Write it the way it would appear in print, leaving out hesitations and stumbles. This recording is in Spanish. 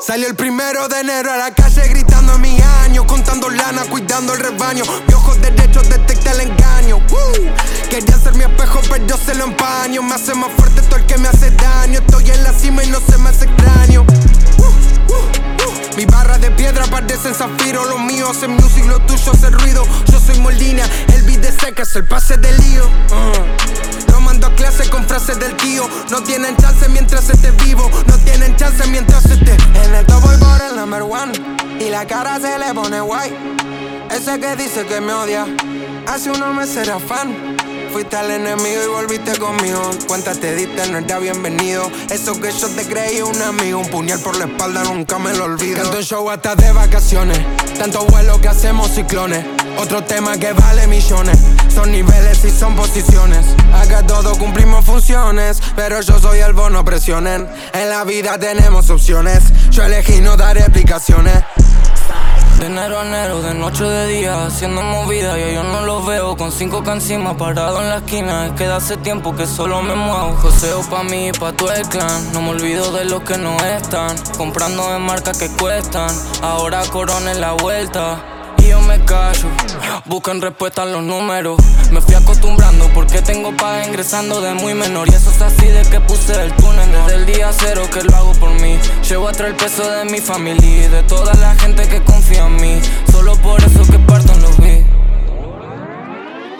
Salió el 1 de enero a la calle gritando mi año, contando lana, cuidando el rebaño. Mi ojo derecho detecta el engaño. Quería ser mi espejo pero se lo empaño. Me hace más fuerte todo el que me hace daño. Estoy en la cima y no se me hace extraño. Mi barra de piedra parecen zafiro. Lo mío hace music, lo tuyo hace ruido. Yo soy Molina, el beat de seca es el pase de lío. Lo mando a clase con frases del tío. No tienen chance mientras esté vivo. No tienen chance mientras esté. En el top voy por el number one y la cara se le pone guay. Ese que dice que me odia, hace unos meses era fan. Fuiste al enemigo y volviste conmigo. Cuenta te diste, no era bienvenido. Eso que yo te creí un amigo. Un puñal por la espalda, nunca me lo olvido. Canto en show hasta de vacaciones. Tanto vuelo que hacemos ciclones. Otro tema que vale millones. Son niveles y son posiciones. Acá todos cumplimos funciones, pero yo soy el bono, presionen. En la vida tenemos opciones. Yo elegí no dar explicaciones. De enero a enero, de noche o de día, haciendo movida y yo no los veo. Con 5K encima, parado en la esquina. Es que de hace tiempo que solo me muevo. Joseo pa' mí y pa' todo el clan. No me olvido de los que no están. Comprando en marcas que cuestan. Ahora Corona en la vuelta y yo me callo. Buscan respuesta a los números. Me fui acostumbrando porque tengo paga ingresando de muy menor. Y eso es así de que puse el túnel desde el día cero que lo hago por mí. Llevo atrás el peso de mi familia y de toda la gente que confía en mí. Solo por eso que parto en los beats.